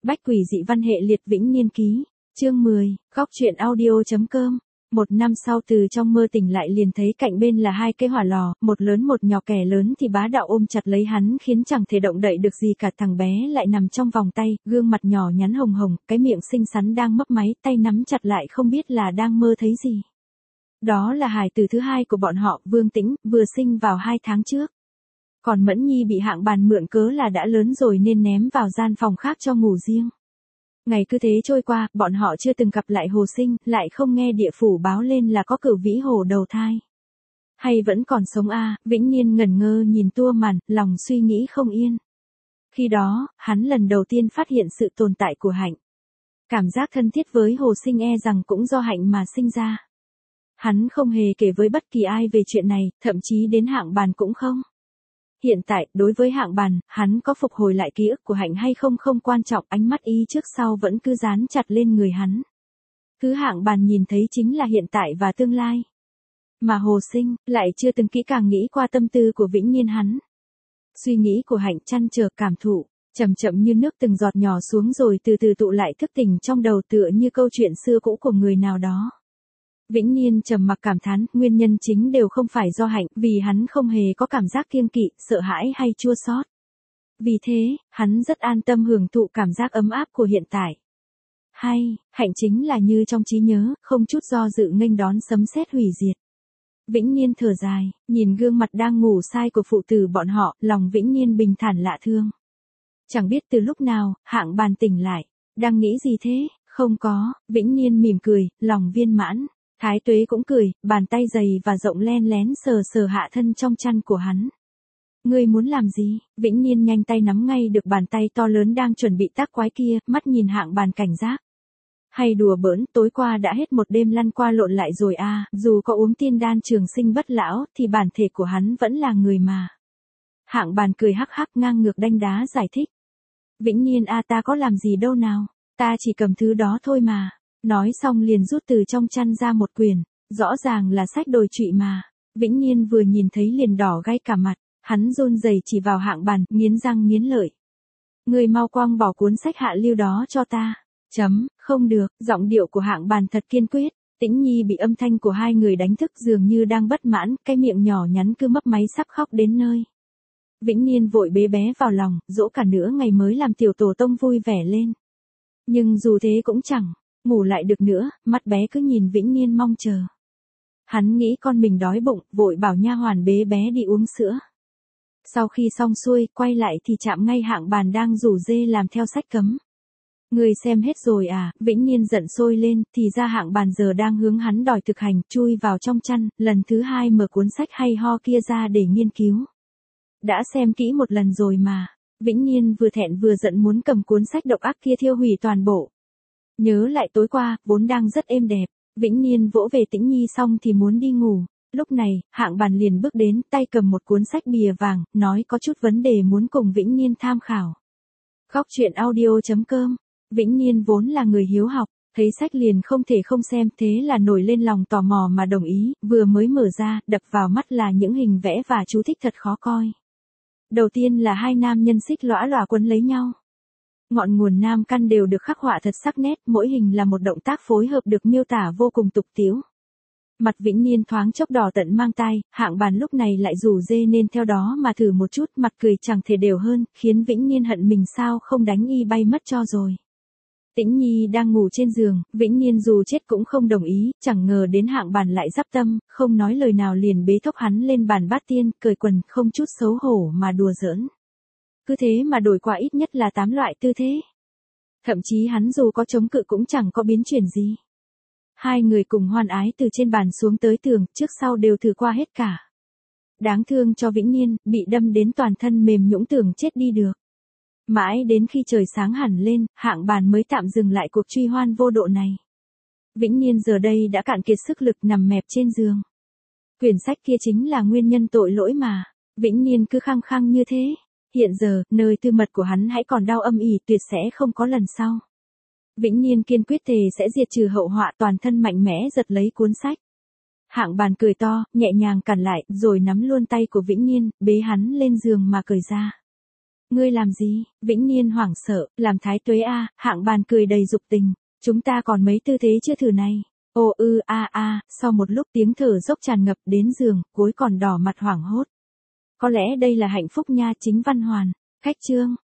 Bách quỷ dị văn hệ liệt Vĩnh Niên ký. Chương 10, góc truyện audio.com. Một năm sau từ trong mơ tỉnh lại liền thấy cạnh bên là hai cái hỏa lò, một lớn một nhỏ, kẻ lớn thì bá đạo ôm chặt lấy hắn khiến chẳng thể động đậy được gì cả, thằng bé lại nằm trong vòng tay, gương mặt nhỏ nhắn hồng hồng, cái miệng xinh xắn đang mấp máy, tay nắm chặt lại không biết là đang mơ thấy gì. Đó là hài tử thứ hai của bọn họ, Vương Tĩnh, vừa sinh vào 2 tháng trước. Còn Mẫn Nhi bị Hạng Bàn mượn cớ là đã lớn rồi nên ném vào gian phòng khác cho ngủ riêng. Ngày cứ thế trôi qua, bọn họ chưa từng gặp lại Hồ Sinh, lại không nghe địa phủ báo lên là có Cửu Vĩ Hồ đầu thai. Hay vẫn còn sống à? Vĩnh Niên ngẩn ngơ nhìn tua màn, lòng suy nghĩ không yên. Khi đó, hắn lần đầu tiên phát hiện sự tồn tại của Hạnh. Cảm giác thân thiết với Hồ Sinh e rằng cũng do Hạnh mà sinh ra. Hắn không hề kể với bất kỳ ai về chuyện này, thậm chí đến Hạng Bàn cũng không. Hiện tại, đối với Hạng Bàn, hắn có phục hồi lại ký ức của Hạnh hay không không quan trọng, ánh mắt y trước sau vẫn cứ dán chặt lên người hắn. Thứ Hạng Bàn nhìn thấy chính là hiện tại và tương lai. Mà Hồ Sinh, lại chưa từng kỹ càng nghĩ qua tâm tư của Vĩnh Niên hắn. Suy nghĩ của Hạnh chăn trở cảm thụ, chậm chậm như nước từng giọt nhỏ xuống rồi từ từ tụ lại thức tỉnh trong đầu tựa như câu chuyện xưa cũ của người nào đó. Vĩnh Niên trầm mặc cảm thán, nguyên nhân chính đều không phải do Hạnh, vì hắn không hề có cảm giác kiêng kỵ, sợ hãi hay chua xót. Vì thế, hắn rất an tâm hưởng thụ cảm giác ấm áp của hiện tại. Hay, Hạnh chính là như trong trí nhớ, không chút do dự nghênh đón sấm sét hủy diệt. Vĩnh Niên thở dài, nhìn gương mặt đang ngủ say của phụ tử bọn họ, lòng Vĩnh Niên bình thản lạ thương. Chẳng biết từ lúc nào, Hạng Bàn tỉnh lại, đang nghĩ gì thế? Không có, Vĩnh Niên mỉm cười, lòng viên mãn. Thái Tuế cũng cười, bàn tay dày và rộng len lén sờ sờ hạ thân trong chăn của hắn. Ngươi muốn làm gì? Vĩnh Niên nhanh tay nắm ngay được bàn tay to lớn đang chuẩn bị tác quái kia, mắt nhìn Hạng Bàn cảnh giác. Hay đùa bỡn, tối qua đã hết một đêm lăn qua lộn lại rồi à, dù có uống tiên đan trường sinh bất lão, thì bản thể của hắn vẫn là người mà. Hạng Bàn cười hắc hắc ngang ngược đanh đá giải thích. Vĩnh Niên à, ta có làm gì đâu nào, ta chỉ cầm thứ đó thôi mà. Nói xong liền rút từ trong chăn ra một quyển, rõ ràng là sách đồi trụy mà. Vĩnh Niên vừa nhìn thấy liền đỏ gay cả mặt, hắn run rẩy chỉ vào Hạng Bàn, nghiến răng nghiến lợi. Ngươi mau quăng bỏ cuốn sách hạ lưu đó cho ta. Không được, giọng điệu của Hạng Bàn thật kiên quyết. Tĩnh Nhi bị âm thanh của hai người đánh thức dường như đang bất mãn, cái miệng nhỏ nhắn cứ mấp máy sắp khóc đến nơi. Vĩnh Niên vội bế bé vào lòng, dỗ cả nửa ngày mới làm tiểu tổ tông vui vẻ lên. Nhưng dù thế cũng chẳng ngủ lại được nữa, mắt bé cứ nhìn Vĩnh Niên mong chờ. Hắn nghĩ con mình đói bụng, vội bảo nha hoàn bế bé đi uống sữa. Sau khi xong xuôi, quay lại thì chạm ngay Hạng Bàn đang rủ dê làm theo sách cấm. Người xem hết rồi à? Vĩnh Niên giận sôi lên, thì ra Hạng Bàn giờ đang hướng hắn đòi thực hành, chui vào trong chăn, lần thứ hai mở cuốn sách hay ho kia ra để nghiên cứu. Đã xem kỹ một lần rồi mà. Vĩnh Niên vừa thẹn vừa giận muốn cầm cuốn sách độc ác kia thiêu hủy toàn bộ. Nhớ lại tối qua, vốn đang rất êm đẹp, Vĩnh Niên vỗ về Tĩnh Nhi xong thì muốn đi ngủ. Lúc này, Hạng Bàn liền bước đến, tay cầm một cuốn sách bìa vàng, nói có chút vấn đề muốn cùng Vĩnh Niên tham khảo. Góc truyện audio.com. Vĩnh Niên vốn là người hiếu học, thấy sách liền không thể không xem, thế là nổi lên lòng tò mò mà đồng ý, vừa mới mở ra, đập vào mắt là những hình vẽ và chú thích thật khó coi. Đầu tiên là hai nam nhân xích lõa lòa quấn lấy nhau. Ngọn nguồn nam căn đều được khắc họa thật sắc nét, mỗi hình là một động tác phối hợp được miêu tả vô cùng tục tĩu. Mặt Vĩnh Niên thoáng chốc đỏ tận mang tai, Hạng Bàn lúc này lại rủ dê nên theo đó mà thử một chút, mặt cười chẳng thể đều hơn, khiến Vĩnh Niên hận mình sao không đánh y bay mất cho rồi. Tĩnh Nhi đang ngủ trên giường, Vĩnh Niên dù chết cũng không đồng ý, chẳng ngờ đến Hạng Bàn lại giáp tâm, không nói lời nào liền bế thốc hắn lên bàn bát tiên, cởi quần, không chút xấu hổ mà đùa giỡn. Cứ thế mà đổi qua ít nhất là 8 loại tư thế. Thậm chí hắn dù có chống cự cũng chẳng có biến chuyển gì. Hai người cùng hoan ái từ trên bàn xuống tới tường, trước sau đều thử qua hết cả. Đáng thương cho Vĩnh Niên, bị đâm đến toàn thân mềm nhũn tưởng chết đi được. Mãi đến khi trời sáng hẳn lên, Hạng Bàn mới tạm dừng lại cuộc truy hoan vô độ này. Vĩnh Niên giờ đây đã cạn kiệt sức lực nằm mẹp trên giường. Quyển sách kia chính là nguyên nhân tội lỗi mà. Vĩnh Niên cứ khăng khăng như thế. Hiện giờ, nơi tư mật của hắn hãy còn đau âm ỉ, tuyệt sẽ không có lần sau. Vĩnh Niên kiên quyết thề sẽ diệt trừ hậu họa, toàn thân mạnh mẽ giật lấy cuốn sách. Hạng Bàn cười to, nhẹ nhàng cản lại, rồi nắm luôn tay của Vĩnh Niên, bế hắn lên giường mà cởi ra. Ngươi làm gì? Vĩnh Niên hoảng sợ, làm thái tuế a, Hạng Bàn cười đầy dục tình. Chúng ta còn mấy tư thế chưa thử này. Ô sau một lúc tiếng thở dốc tràn ngập đến giường, Cuối còn đỏ mặt hoảng hốt. Có lẽ đây là hạnh phúc nha, Chính Văn Hoàn. Khách trương.